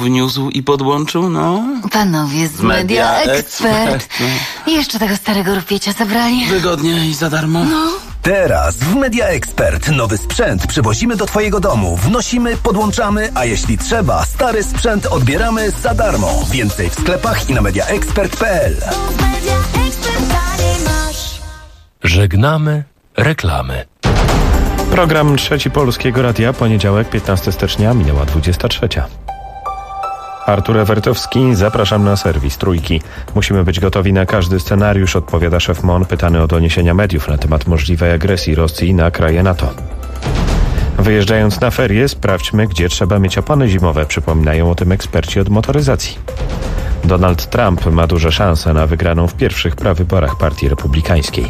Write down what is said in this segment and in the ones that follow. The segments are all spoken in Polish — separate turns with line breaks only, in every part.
wniósł i podłączył, no?
Panowie z Media Expert. Jeszcze tego starego rupiecia zabrali.
Wygodnie i za darmo.
No.
Teraz w Media Expert nowy sprzęt przywozimy do twojego domu, wnosimy, podłączamy, a jeśli trzeba, stary sprzęt odbieramy za darmo. Więcej w sklepach i na mediaexpert.pl.
Żegnamy reklamy.
Program Trzeci Polskiego Radia, poniedziałek, 15 stycznia, minęła 23. Artur Ewertowski, zapraszam na serwis Trójki. Musimy być gotowi na każdy scenariusz, odpowiada szef MON, pytany o doniesienia mediów na temat możliwej agresji Rosji na kraje NATO. Wyjeżdżając na ferie, sprawdźmy, gdzie trzeba mieć opony zimowe, przypominają o tym eksperci od motoryzacji. Donald Trump ma duże szanse na wygraną w pierwszych prawyborach Partii Republikańskiej.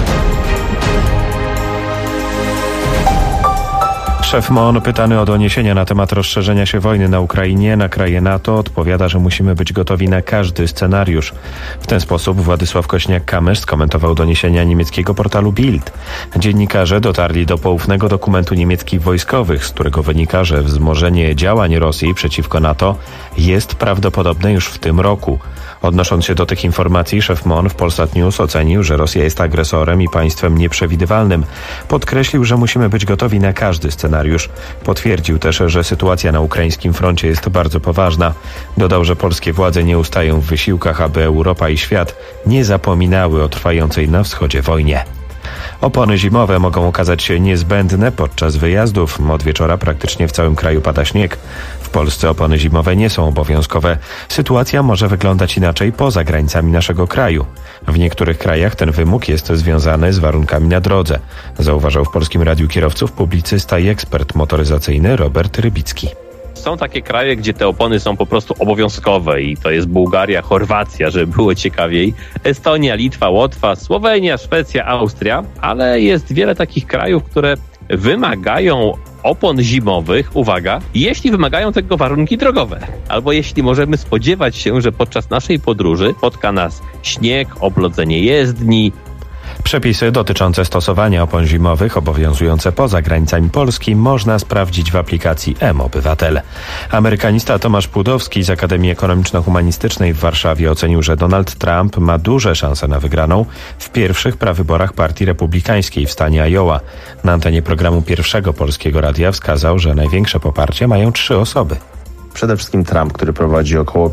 Szef MON, pytany o doniesienia na temat rozszerzenia się wojny na Ukrainie na kraje NATO, odpowiada, że musimy być gotowi na każdy scenariusz. W ten sposób Władysław Kośniak-Kamysz skomentował doniesienia niemieckiego portalu Bild. Dziennikarze dotarli do poufnego dokumentu niemieckich wojskowych, z którego wynika, że wzmożenie działań Rosji przeciwko NATO jest prawdopodobne już w tym roku. Odnosząc się do tych informacji, szef MON w Polsat News ocenił, że Rosja jest agresorem i państwem nieprzewidywalnym. Podkreślił, że musimy być gotowi na każdy scenariusz. Potwierdził też, że sytuacja na ukraińskim froncie jest bardzo poważna. Dodał, że polskie władze nie ustają w wysiłkach, aby Europa i świat nie zapominały o trwającej na wschodzie wojnie. Opony zimowe mogą okazać się niezbędne podczas wyjazdów. Od wieczora praktycznie w całym kraju pada śnieg. W Polsce opony zimowe nie są obowiązkowe. Sytuacja może wyglądać inaczej poza granicami naszego kraju. W niektórych krajach ten wymóg jest związany z warunkami na drodze, zauważał w Polskim Radiu Kierowców publicysta i ekspert motoryzacyjny Robert Rybicki.
Są takie kraje, gdzie te opony są po prostu obowiązkowe i to jest Bułgaria, Chorwacja, żeby było ciekawiej, Estonia, Litwa, Łotwa, Słowenia, Szwecja, Austria, ale jest wiele takich krajów, które wymagają opon zimowych, uwaga, jeśli wymagają tego warunki drogowe, albo jeśli możemy spodziewać się, że podczas naszej podróży spotka nas śnieg, oblodzenie jezdni.
Przepisy dotyczące stosowania opon zimowych obowiązujące poza granicami Polski można sprawdzić w aplikacji mObywatel. Amerykanista Tomasz Płudowski z Akademii Ekonomiczno-Humanistycznej w Warszawie ocenił, że Donald Trump ma duże szanse na wygraną w pierwszych prawyborach Partii Republikańskiej w stanie Iowa. Na antenie programu Pierwszego Polskiego Radia wskazał, że największe poparcie mają 3 osoby.
Przede wszystkim Trump, który prowadzi około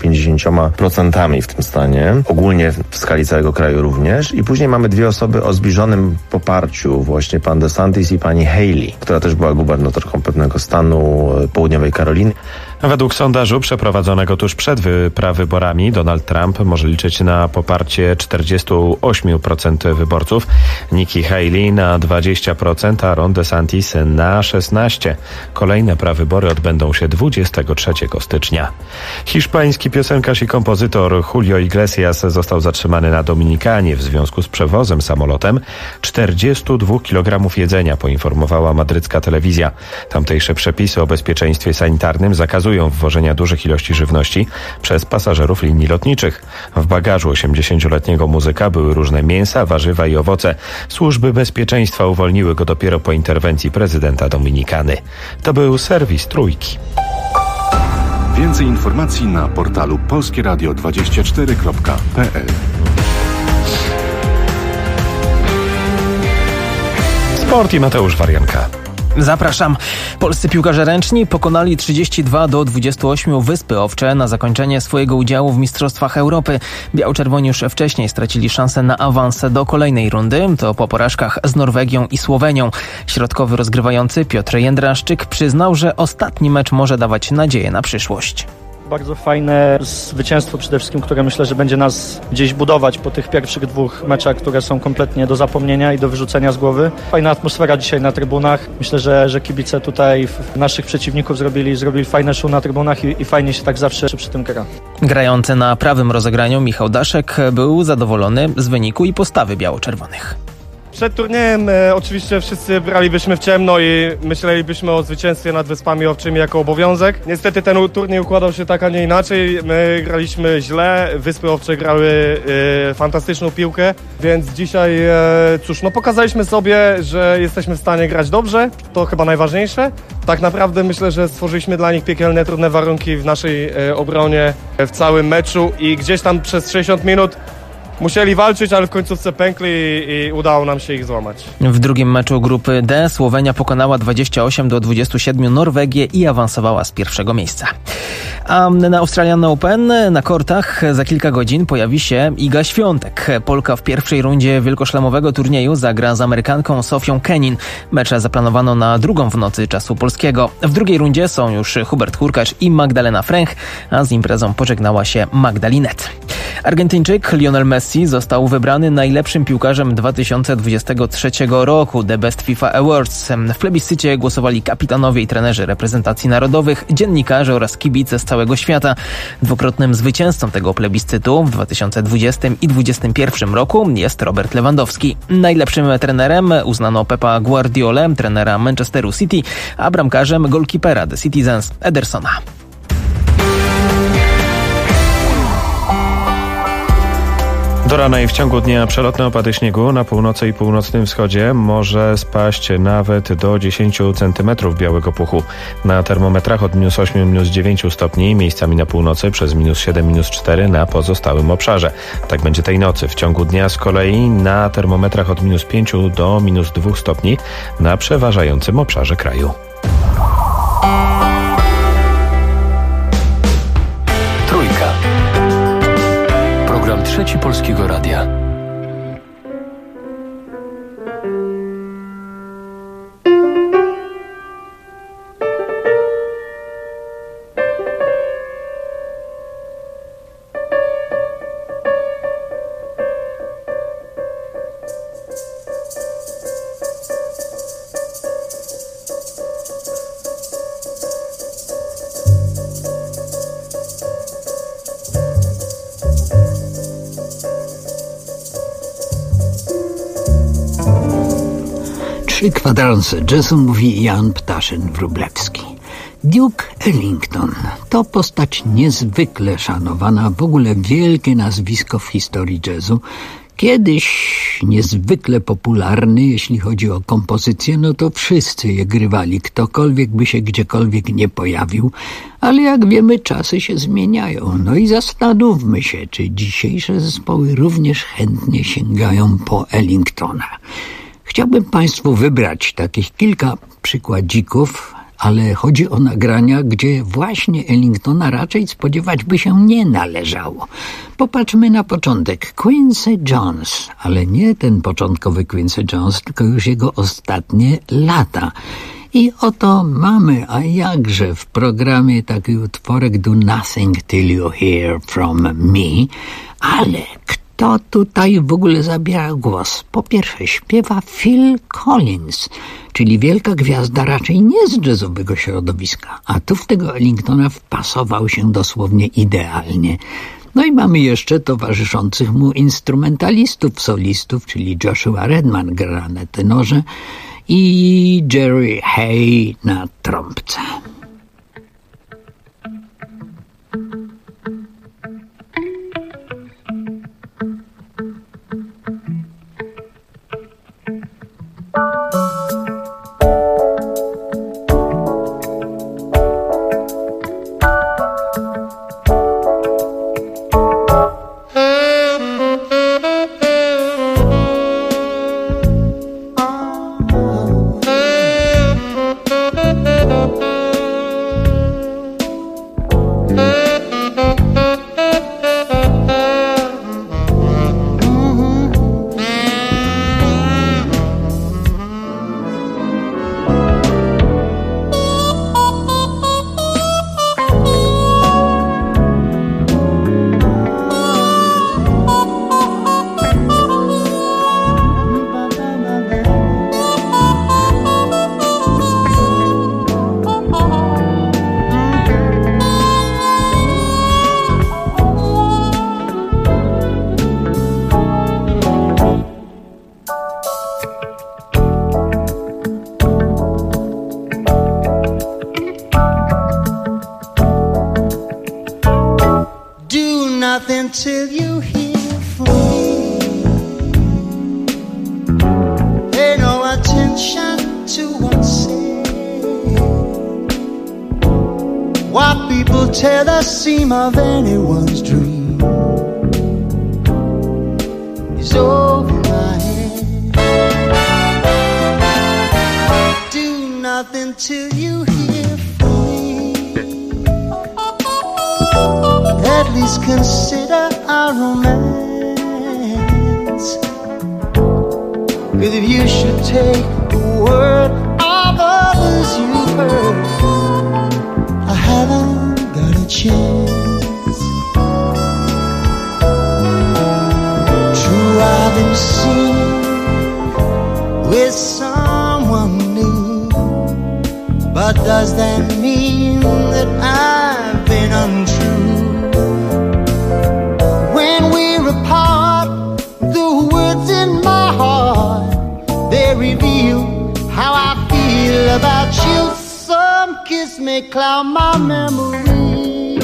50% w tym stanie, ogólnie w skali całego kraju również. I później mamy 2 osoby o zbliżonym poparciu, właśnie pan DeSantis i pani Haley, która też była gubernatorką pewnego stanu Południowej Karoliny.
Według sondażu przeprowadzonego tuż przed prawyborami Donald Trump może liczyć na poparcie 48% wyborców, Nikki Haley na 20%, a Ron DeSantis na 16%. Kolejne prawybory odbędą się 23 stycznia. Hiszpański piosenkarz i kompozytor Julio Iglesias został zatrzymany na Dominikanie w związku z przewozem samolotem 42 kg jedzenia, poinformowała madrycka telewizja. Tamtejsze przepisy o bezpieczeństwie sanitarnym zakazują wwożenia dużych ilości żywności przez pasażerów linii lotniczych. W bagażu 80-letniego muzyka były różne mięsa, warzywa i owoce. Służby bezpieczeństwa uwolniły go dopiero po interwencji prezydenta Dominikany. To był serwis Trójki.
Więcej informacji na portalu polskieradio24.pl.
Sport i Mateusz Warianka.
Zapraszam. Polscy piłkarze ręczni pokonali 32-28 Wyspy Owcze na zakończenie swojego udziału w Mistrzostwach Europy. Biało-czerwoni już wcześniej stracili szansę na awans do kolejnej rundy. To po porażkach z Norwegią i Słowenią. Środkowy rozgrywający Piotr Jędraszczyk przyznał, że ostatni mecz może dawać nadzieję na przyszłość.
Bardzo fajne zwycięstwo przede wszystkim, które myślę, że będzie nas gdzieś budować po tych pierwszych 2 meczach, które są kompletnie do zapomnienia i do wyrzucenia z głowy. Fajna atmosfera dzisiaj na trybunach. Myślę, że kibice tutaj naszych przeciwników zrobili fajne show na trybunach i fajnie się tak zawsze przy tym gra.
Grający na prawym rozegraniu Michał Daszek był zadowolony z wyniku i postawy biało-czerwonych.
Przed turniejem oczywiście wszyscy bralibyśmy w ciemno i myślelibyśmy o zwycięstwie nad Wyspami Owczymi jako obowiązek. Niestety ten turniej układał się tak, a nie inaczej. My graliśmy źle, Wyspy Owcze grały fantastyczną piłkę, więc dzisiaj pokazaliśmy sobie, że jesteśmy w stanie grać dobrze, to chyba najważniejsze. Tak naprawdę myślę, że stworzyliśmy dla nich piekielnie trudne warunki w naszej obronie w całym meczu i gdzieś tam przez 60 minut musieli walczyć, ale w końcówce pękli i udało nam się ich złamać.
W drugim meczu grupy D Słowenia pokonała 28-27 Norwegię i awansowała z pierwszego miejsca. A na Australian Open na kortach za kilka godzin pojawi się Iga Świątek. Polka w pierwszej rundzie wielkoszlemowego turnieju zagra z Amerykanką Sofią Kenin. Mecze zaplanowano na drugą w nocy czasu polskiego. W drugiej rundzie są już Hubert Hurkacz i Magdalena Fręch, a z imprezą pożegnała się Magda Linette. Argentyńczyk Lionel Messi został wybrany najlepszym piłkarzem 2023 roku The Best FIFA Awards. W plebiscycie głosowali kapitanowie i trenerzy reprezentacji narodowych, dziennikarze oraz kibice z całego świata. Dwukrotnym zwycięzcą tego plebiscytu w 2020 i 2021 roku jest Robert Lewandowski. Najlepszym trenerem uznano Pepa Guardiolę, trenera Manchesteru City, a bramkarzem golkipera The Citizens Edersona.
Do rana i w ciągu dnia przelotne opady śniegu na północy i północnym wschodzie może spaść nawet do 10 cm białego puchu. Na termometrach od -8, -9 stopni, miejscami na północy przez -7, -4 na pozostałym obszarze. Tak będzie tej nocy. W ciągu dnia z kolei na termometrach od -5 do -2 stopni na przeważającym obszarze kraju.
Trójka. Program Trzeci Polskiego Radia.
Trzy kwadranse jazzu, mówi Jan Ptaszyn-Wróblewski. Duke Ellington to postać niezwykle szanowana, w ogóle wielkie nazwisko w historii jazzu. Kiedyś niezwykle popularny, jeśli chodzi o kompozycję, no to wszyscy je grywali, ktokolwiek by się gdziekolwiek nie pojawił, ale jak wiemy, czasy się zmieniają. No i zastanówmy się, czy dzisiejsze zespoły również chętnie sięgają po Ellingtona. Chciałbym Państwu wybrać takich kilka przykładzików, ale chodzi o nagrania, gdzie właśnie Ellingtona raczej spodziewać by się nie należało. Popatrzmy na początek. Quincy Jones, ale nie ten początkowy Quincy Jones, tylko już jego ostatnie lata. I oto mamy, a jakże, w programie taki utworek Do Nothing Till You Hear From Me, ale kto tutaj w ogóle zabiera głos? Po pierwsze śpiewa Phil Collins, czyli wielka gwiazda raczej nie z jazzowego środowiska, a tu w tego Ellingtona wpasował się dosłownie idealnie. No i mamy jeszcze towarzyszących mu instrumentalistów, solistów, czyli Joshua Redman gra na tenorze i Jerry Hay na trąbce.
nothing till you hear from me. Pay no attention to what's said. What people tell the seam of anyone's dream is over my head. Do nothing till you hear from me. At least consider our romance. 'Cause if you should take the word of others you've heard, I haven't got a chance. True, I've been seen with someone new, but does that mean that I've been untrue? When we're apart, the words in my heart, they reveal how I feel about you. Some kiss may cloud my memory,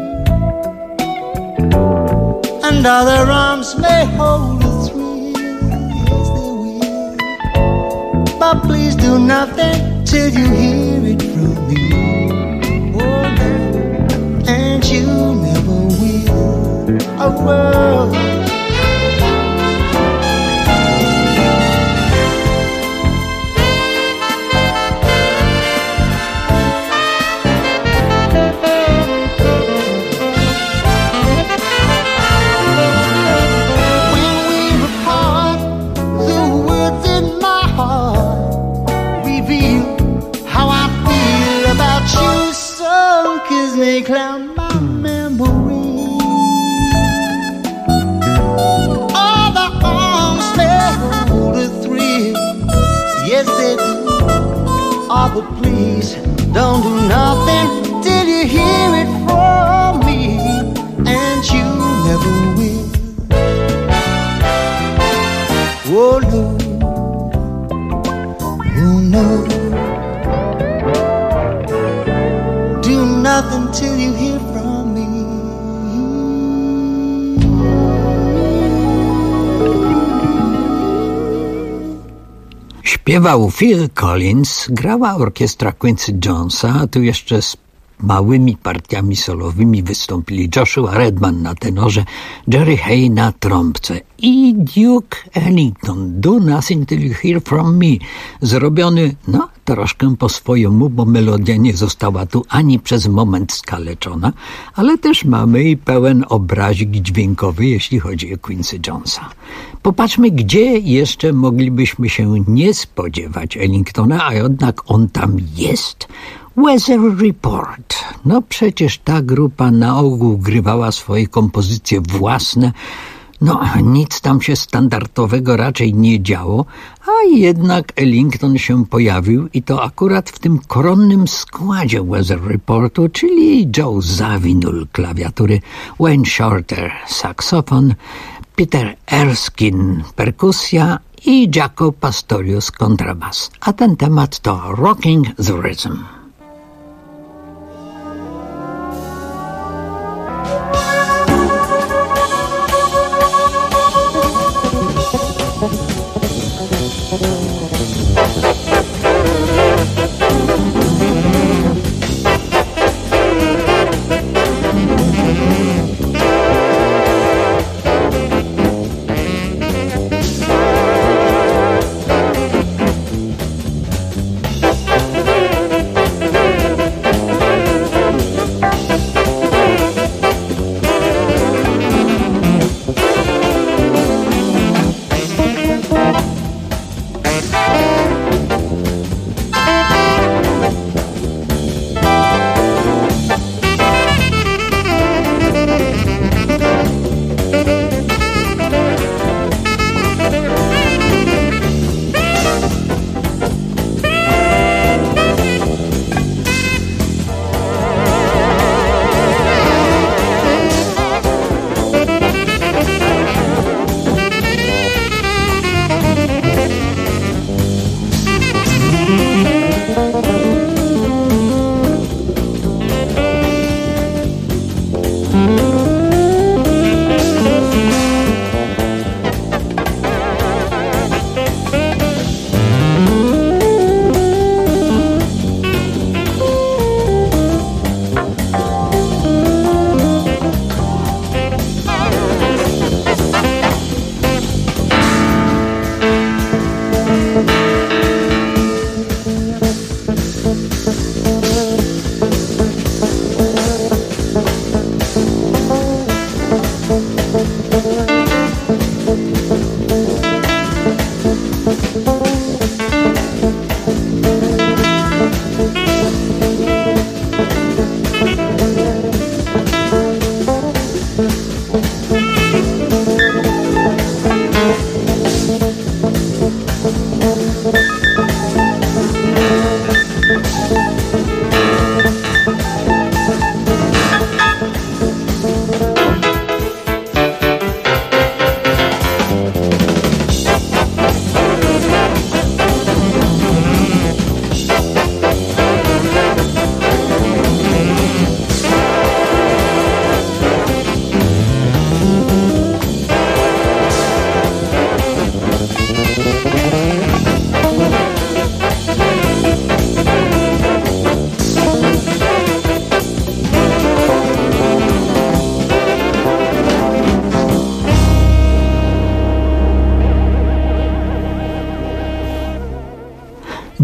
and other arms may hold a thrill. Yes, they will. But please do nothing till you hear it from me. Oh no, and you never will. A world. They cloud my memory. All the arms may hold a thrill. Yes, they do. Oh, but please don't do nothing till you hear it from me, and you never will. Oh no, oh no. Nothing till you hear from me.
Śpiewał Phil Collins, grała orkiestra Quincy Jonesa, a tu jeszcze z małymi partiami solowymi wystąpili Joshua Redman na tenorze, Jerry Hay na trąbce i Duke Ellington, Do Nothing Till You Hear From Me, zrobiony, troszkę po swojemu, bo melodia nie została tu ani przez moment skaleczona, ale też mamy i pełen obrazik dźwiękowy, jeśli chodzi o Quincy Jonesa. Popatrzmy, gdzie jeszcze moglibyśmy się nie spodziewać Ellingtona, a jednak on tam jest. Weather Report. Przecież ta grupa na ogół grywała swoje kompozycje własne. Nic tam się standardowego raczej nie działo, a jednak Ellington się pojawił i to akurat w tym koronnym składzie Weather Reportu, czyli Joe Zawinul klawiatury, Wayne Shorter saksofon, Peter Erskine perkusja i Jaco Pastorius kontrabas. A ten temat to Rocking the Rhythm.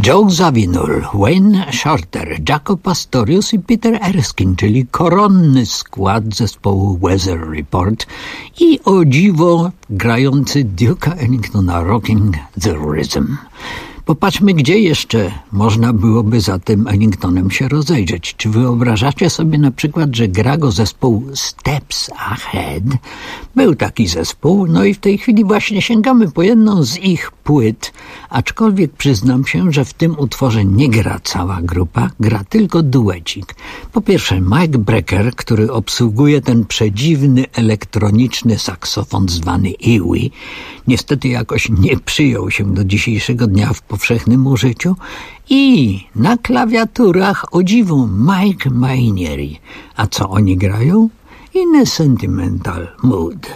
Joe Zawinul, Wayne Shorter, Jaco Pastorius i Peter Erskine, czyli koronny skład zespołu Weather Report i o dziwo grający Duke'a Ellingtona Rocking the Rhythm. Popatrzmy, gdzie jeszcze można byłoby za tym Ellingtonem się rozejrzeć. Czy wyobrażacie sobie na przykład, że gra go zespół Steps Ahead? Był taki zespół, no i w tej chwili właśnie sięgamy po jedną z ich płyt, aczkolwiek przyznam się, że w tym utworze nie gra cała grupa, gra tylko duecik. Po pierwsze Mike Brecker, który obsługuje ten przedziwny elektroniczny saksofon zwany Iwi, niestety jakoś nie przyjął się do dzisiejszego dnia w powszechnym użyciu, i na klawiaturach o dziwo Mike Mainieri. A co oni grają? In a Sentimental Mood.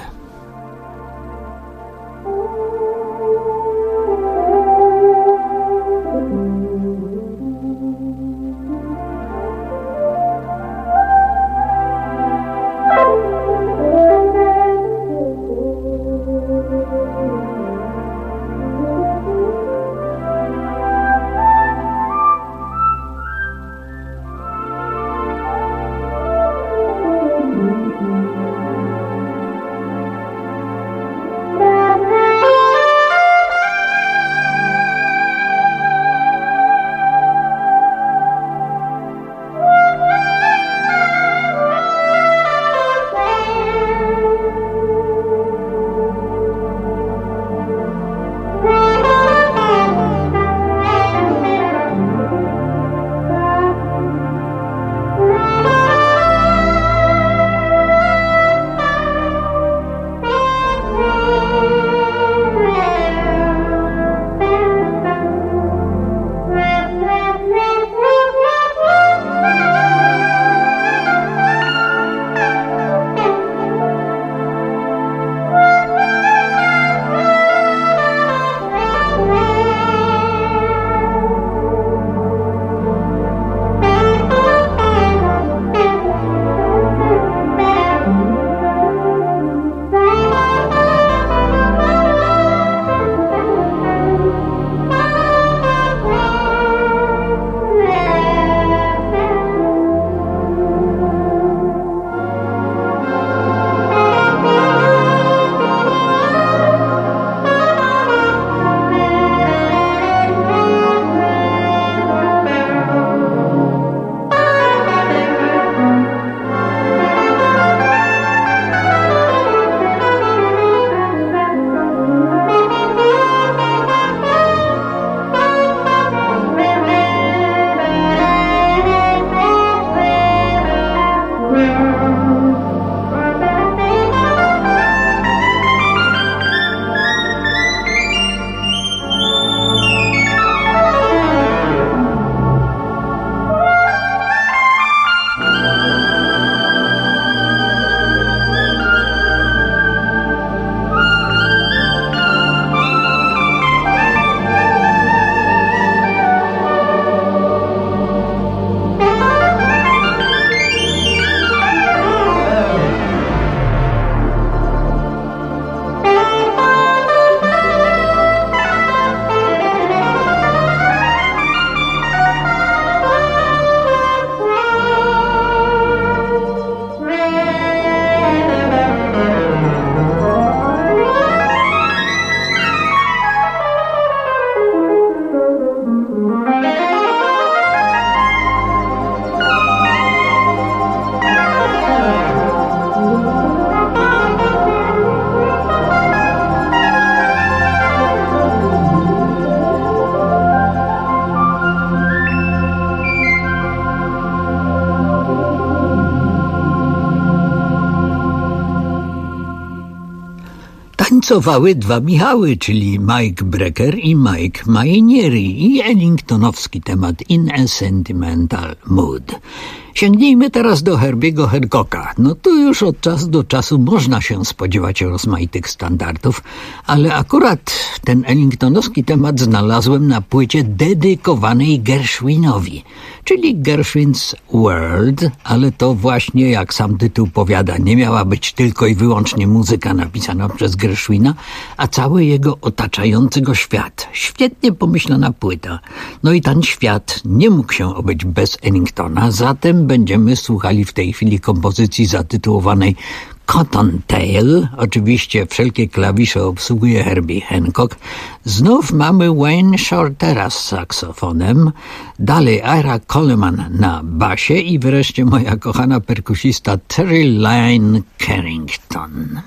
Tańcowały dwa Michały, czyli Mike Brecker i Mike Mainieri, i Ellingtonowski temat In a Sentimental Mood. Sięgnijmy teraz do Herbiego Hancocka. No tu już od czasu do czasu można się spodziewać rozmaitych standardów, ale akurat ten ellingtonowski temat znalazłem na płycie dedykowanej Gershwinowi, czyli Gershwin's World, ale to właśnie, jak sam tytuł powiada, nie miała być tylko i wyłącznie muzyka napisana przez Gershwina, a cały jego otaczający go świat. Świetnie pomyślana płyta. No i ten świat nie mógł się obyć bez Ellingtona, zatem będziemy słuchali w tej chwili kompozycji zatytułowanej Cottontail. Oczywiście wszelkie klawisze obsługuje Herbie Hancock. Znów mamy Wayne Shortera z saksofonem, dalej Ira Coleman na basie i wreszcie moja kochana perkusista Terry Lyne Carrington.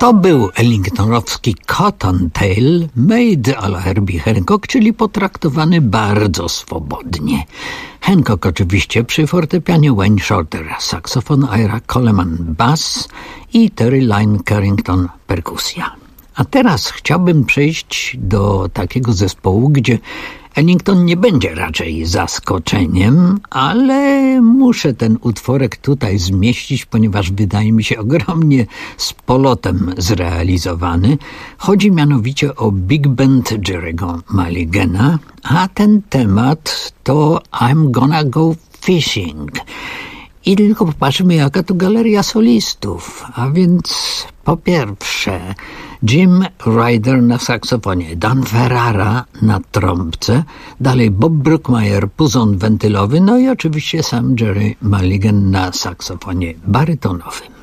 To był ellingtonowski Cottontail made a la Herbie Hancock, czyli potraktowany bardzo swobodnie. Hancock oczywiście przy fortepianie, Wayne Shorter saksofon, Ira Coleman bass i Terry Lyne Carrington perkusja. A teraz chciałbym przejść do takiego zespołu, gdzie Ellington nie będzie raczej zaskoczeniem, ale muszę ten utworek tutaj zmieścić, ponieważ wydaje mi się ogromnie z polotem zrealizowany. Chodzi mianowicie o Big Band Jerry'ego Mulligana, a ten temat to I'm Gonna Go Fishing. I tylko popatrzmy, jaka to galeria solistów. A więc po pierwsze Jim Ryder na saksofonie, Dan Ferrara na trąbce, dalej Bob Brookmeyer puzon wentylowy, no i oczywiście sam Jerry Mulligan na saksofonie barytonowym.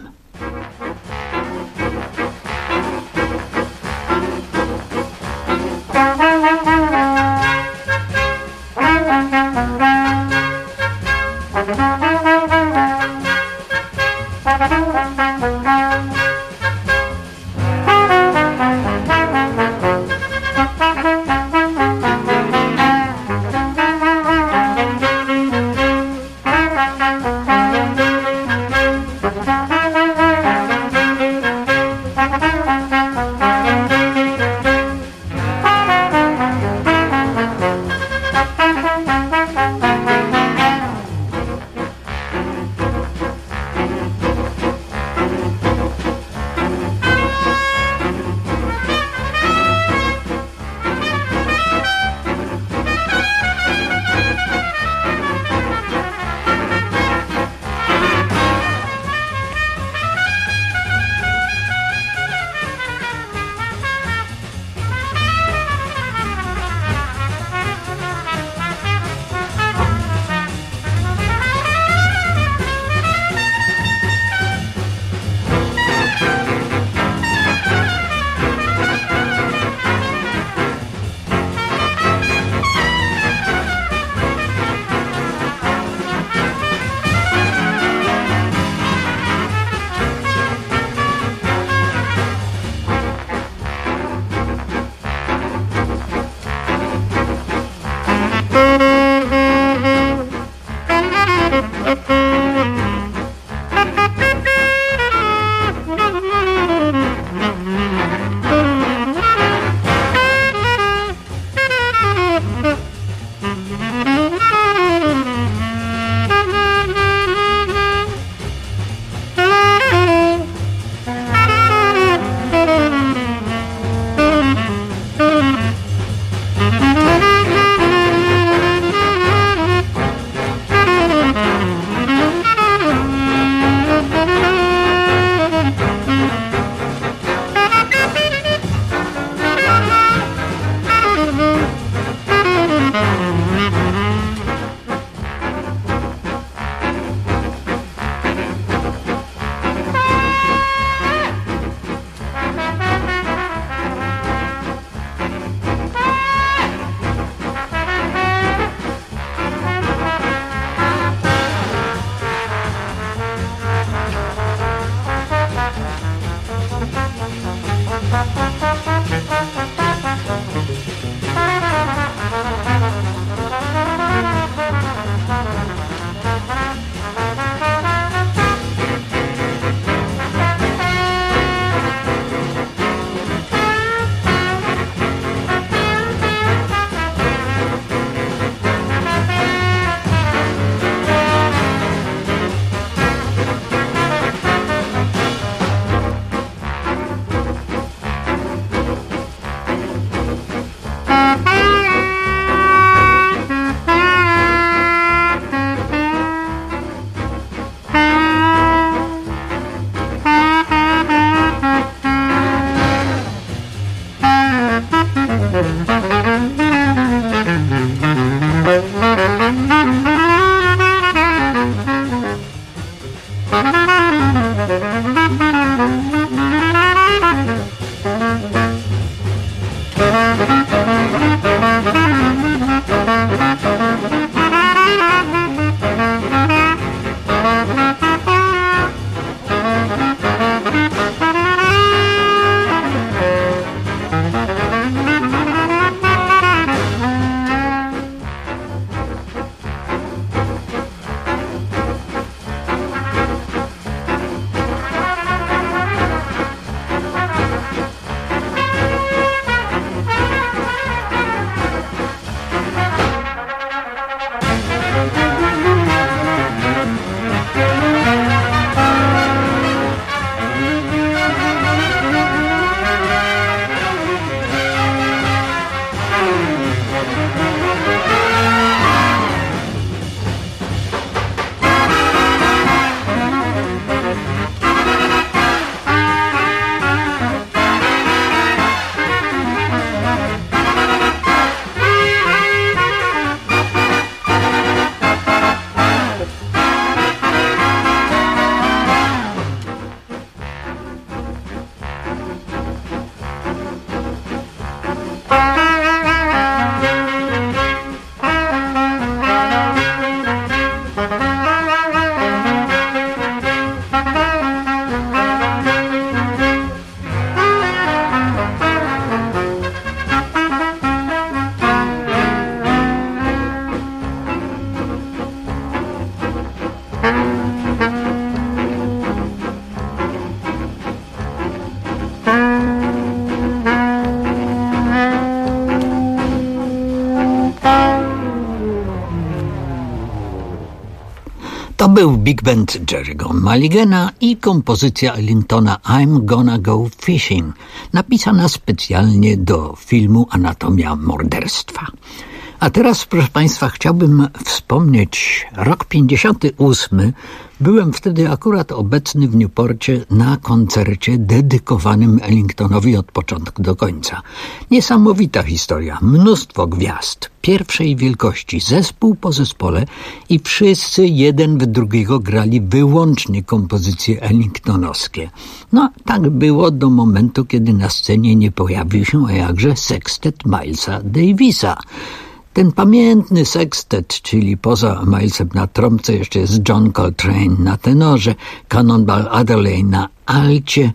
To był Big Band Jerry'ego Mulligana i kompozycja Ellingtona I'm Gonna Go Fishing, napisana specjalnie do filmu Anatomia morderstwa. A teraz, proszę Państwa, chciałbym wspomnieć rok 58. Byłem wtedy akurat obecny w Newporcie na koncercie dedykowanym Ellingtonowi od początku do końca. Niesamowita historia, mnóstwo gwiazd, pierwszej wielkości, zespół po zespole i wszyscy jeden w drugiego grali wyłącznie kompozycje ellingtonowskie. No, tak było do momentu, kiedy na scenie nie pojawił się, a jakże sekstet Milesa Davisa. Ten pamiętny sekstet, czyli poza Milesem na trąbce jeszcze jest John Coltrane na tenorze, Cannonball Adderley na alcie,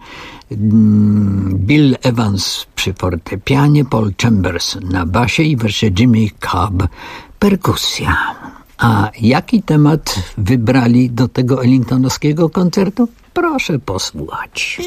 Bill Evans przy fortepianie, Paul Chambers na basie i wreszcie Jimmy Cobb perkusja. A jaki temat wybrali do tego ellingtonowskiego koncertu? Proszę posłuchać.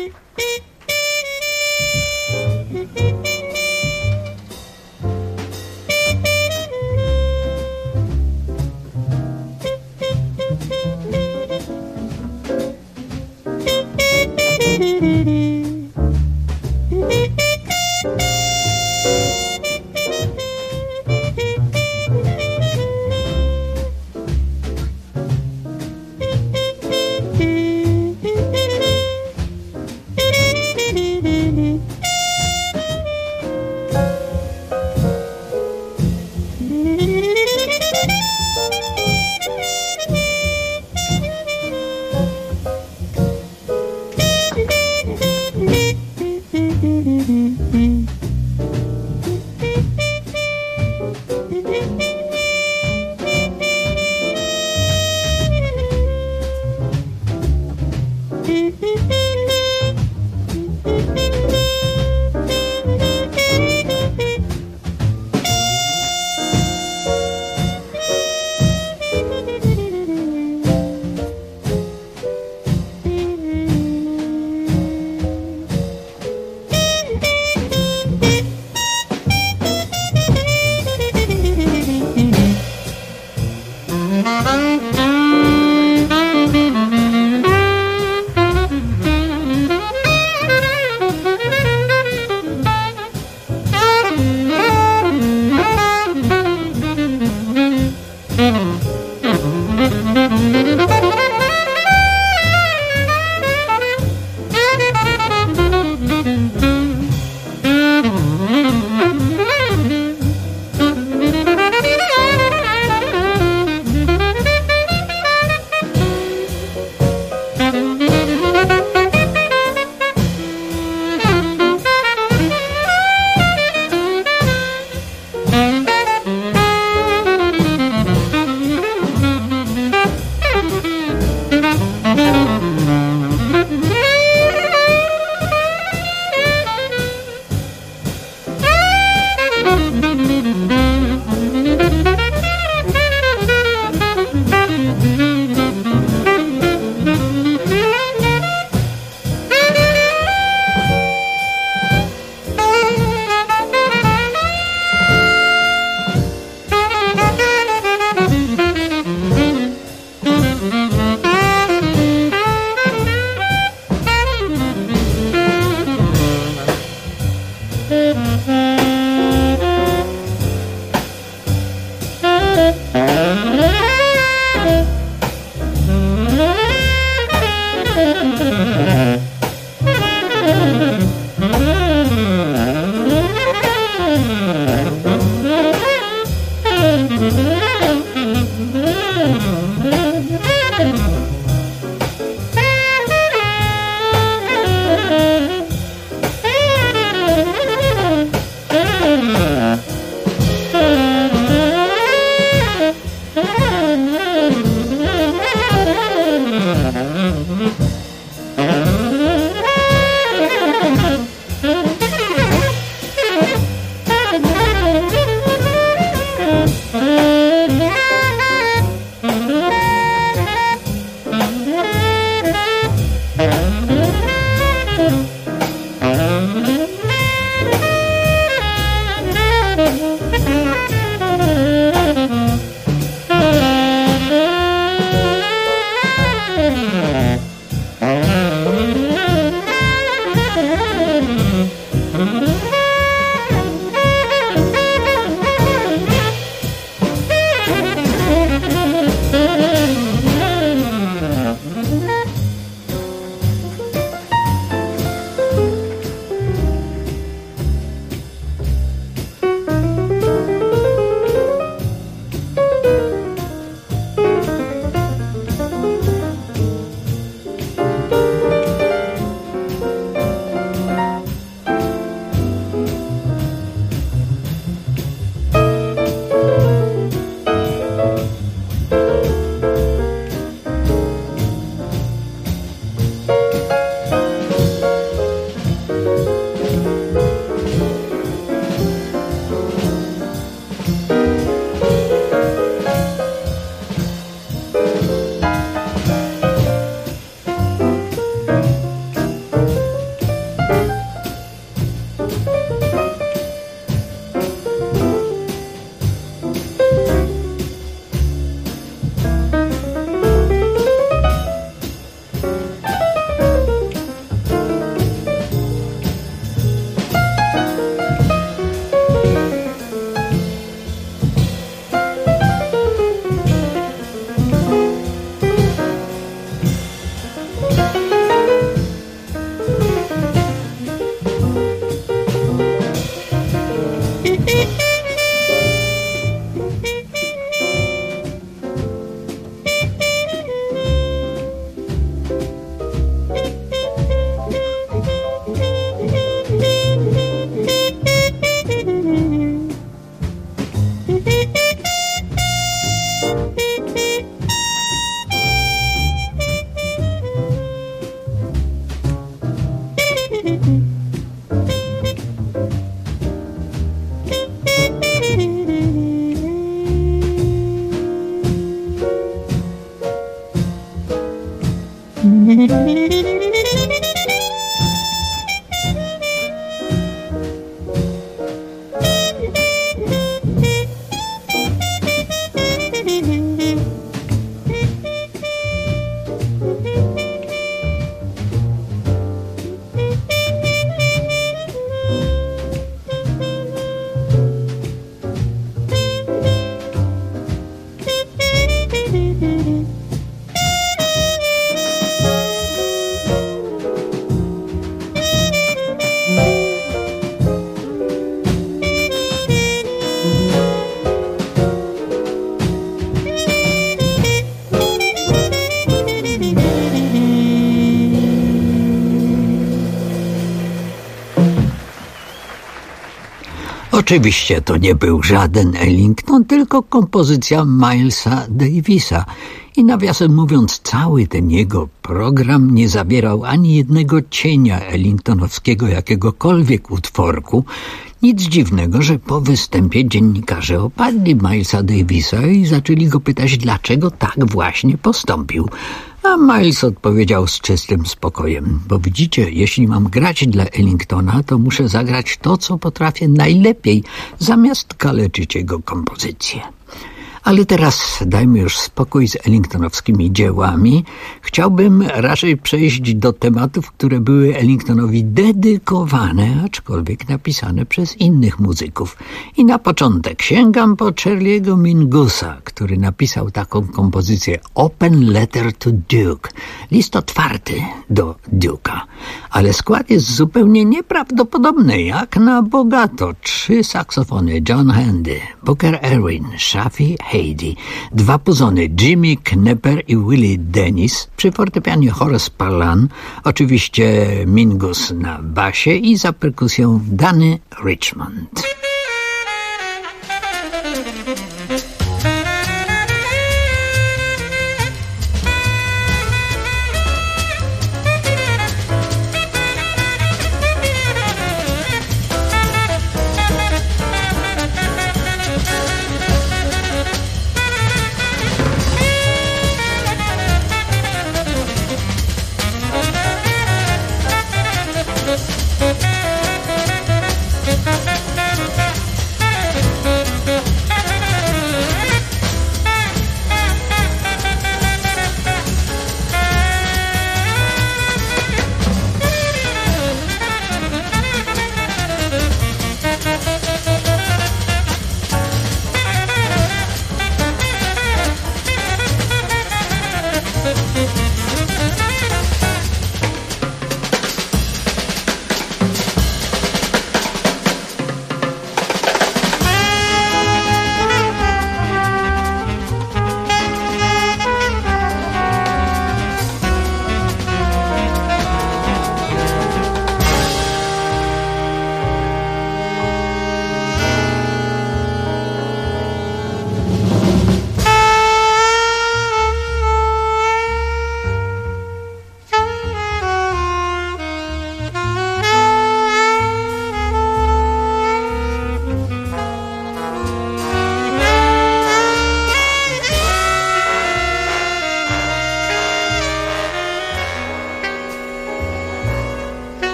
Oczywiście to nie był żaden Ellington, tylko kompozycja Milesa Davisa. I nawiasem mówiąc, cały ten jego program nie zawierał ani jednego cienia ellingtonowskiego jakiegokolwiek utworku. Nic dziwnego, że po występie dziennikarze opadli Milesa Davisa i zaczęli go pytać, dlaczego tak właśnie postąpił. A Miles odpowiedział z czystym spokojem, bo widzicie, jeśli mam grać dla Ellingtona, to muszę zagrać to, co potrafię najlepiej, zamiast kaleczyć jego kompozycję. Ale teraz dajmy już spokój z ellingtonowskimi dziełami. Chciałbym raczej przejść do tematów, które były Ellingtonowi dedykowane, aczkolwiek napisane przez innych muzyków. I na początek sięgam po Charlie'ego Mingus'a, który napisał taką kompozycję Open Letter to Duke. List otwarty do Duke'a. Ale skład jest zupełnie nieprawdopodobny, jak na bogato. 3 saksofony John Handy, Booker Erwin, Shafi Hadey, 2 puzony Jimmy Knepper i Willie Dennis, przy fortepianie Horace Parlan, oczywiście Mingus na basie i za perkusją Danny Richmond.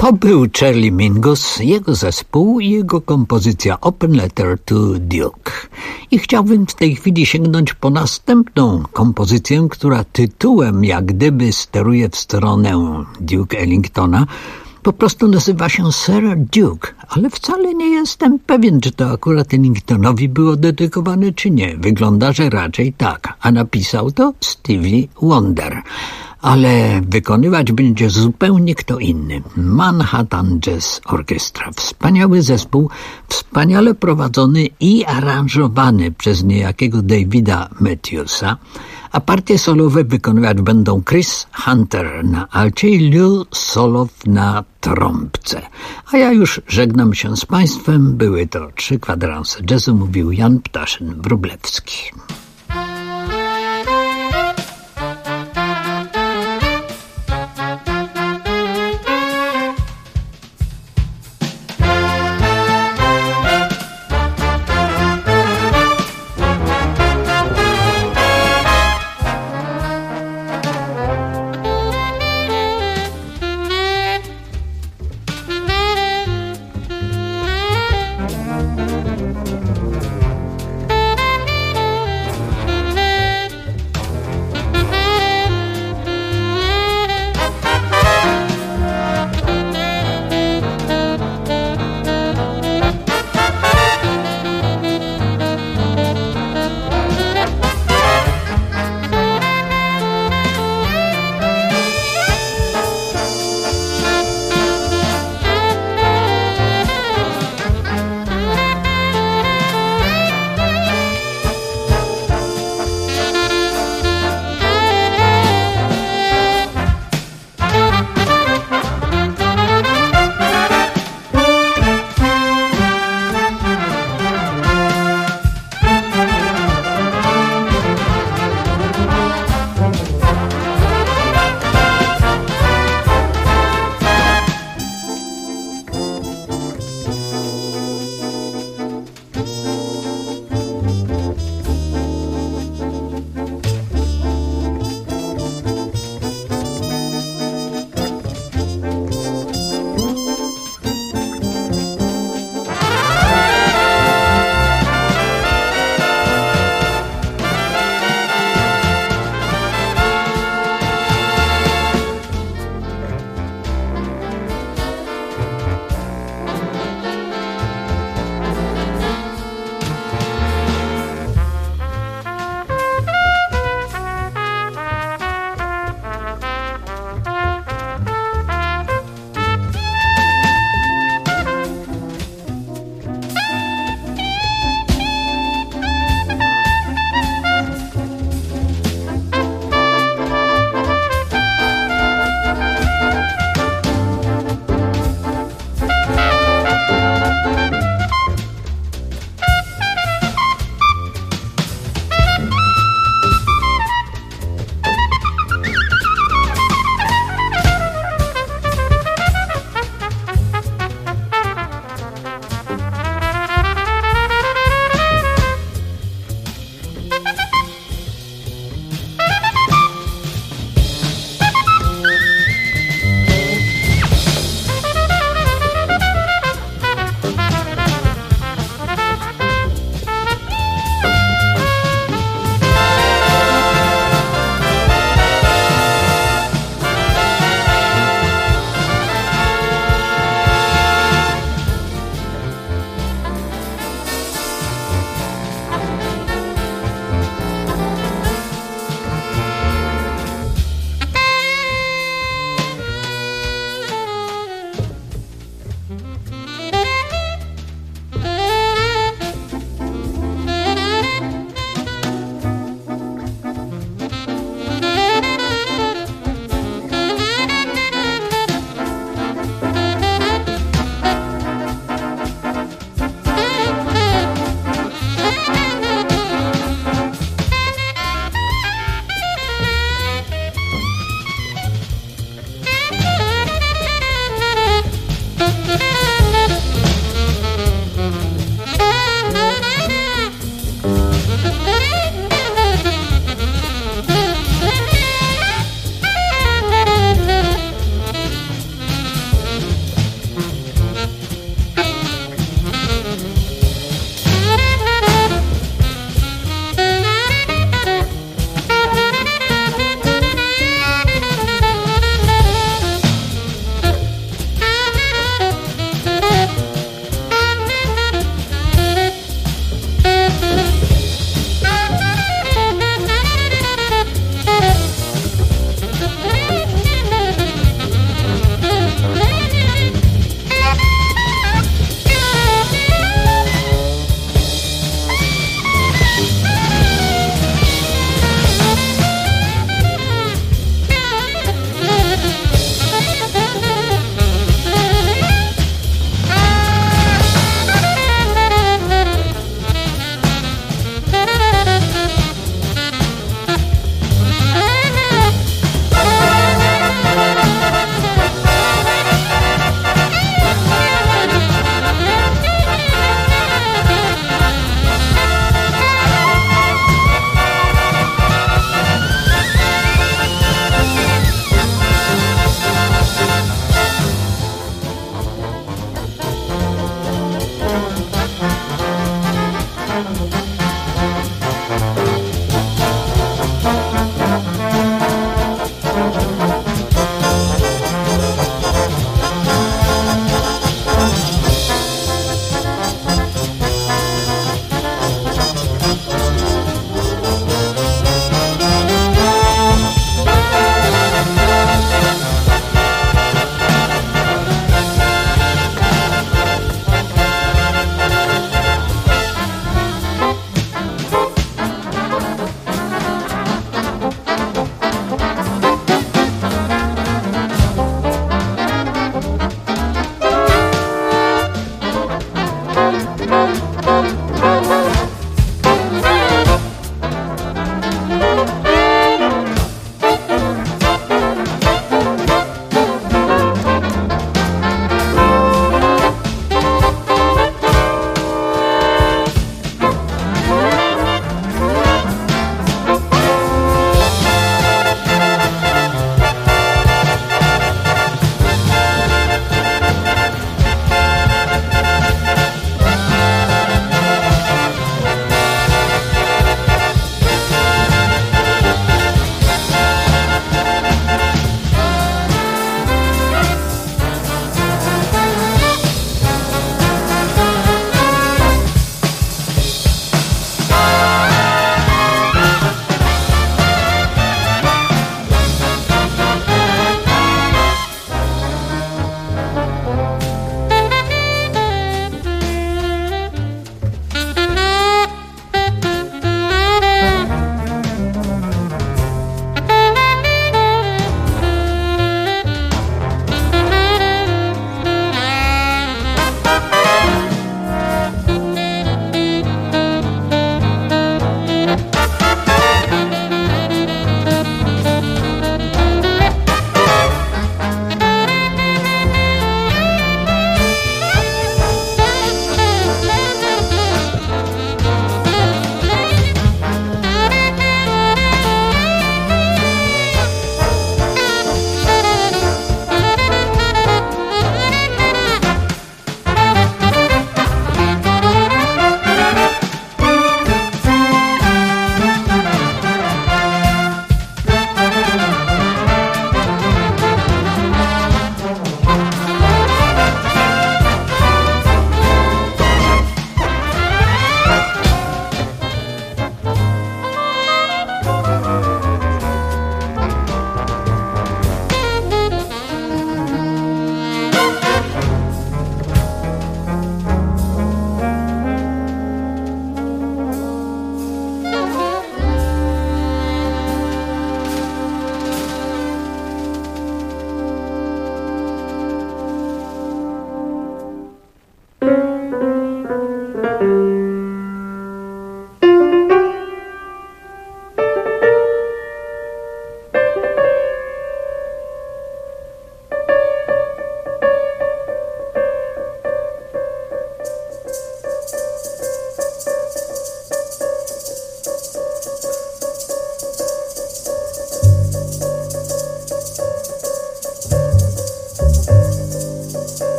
To był Charlie Mingus, jego zespół i jego kompozycja Open Letter to Duke. I chciałbym w tej chwili sięgnąć po następną kompozycję, która tytułem jak gdyby steruje w stronę Duke Ellingtona. Po prostu nazywa się Sir Duke, ale wcale nie jestem pewien, czy to akurat Ellingtonowi było dedykowane, czy nie. Wygląda, że raczej tak, a napisał to Stevie Wonder. Ale wykonywać będzie zupełnie kto inny. Manhattan Jazz Orchestra. Wspaniały zespół, wspaniale prowadzony i aranżowany przez niejakiego Davida Matthewsa, a partie solowe wykonywać będą Chris Hunter na alcie i Lou Solow na trąbce. A ja już żegnam się z Państwem. Były to 3 kwadranse jazzu, mówił Jan Ptaszyn-Wróblewski.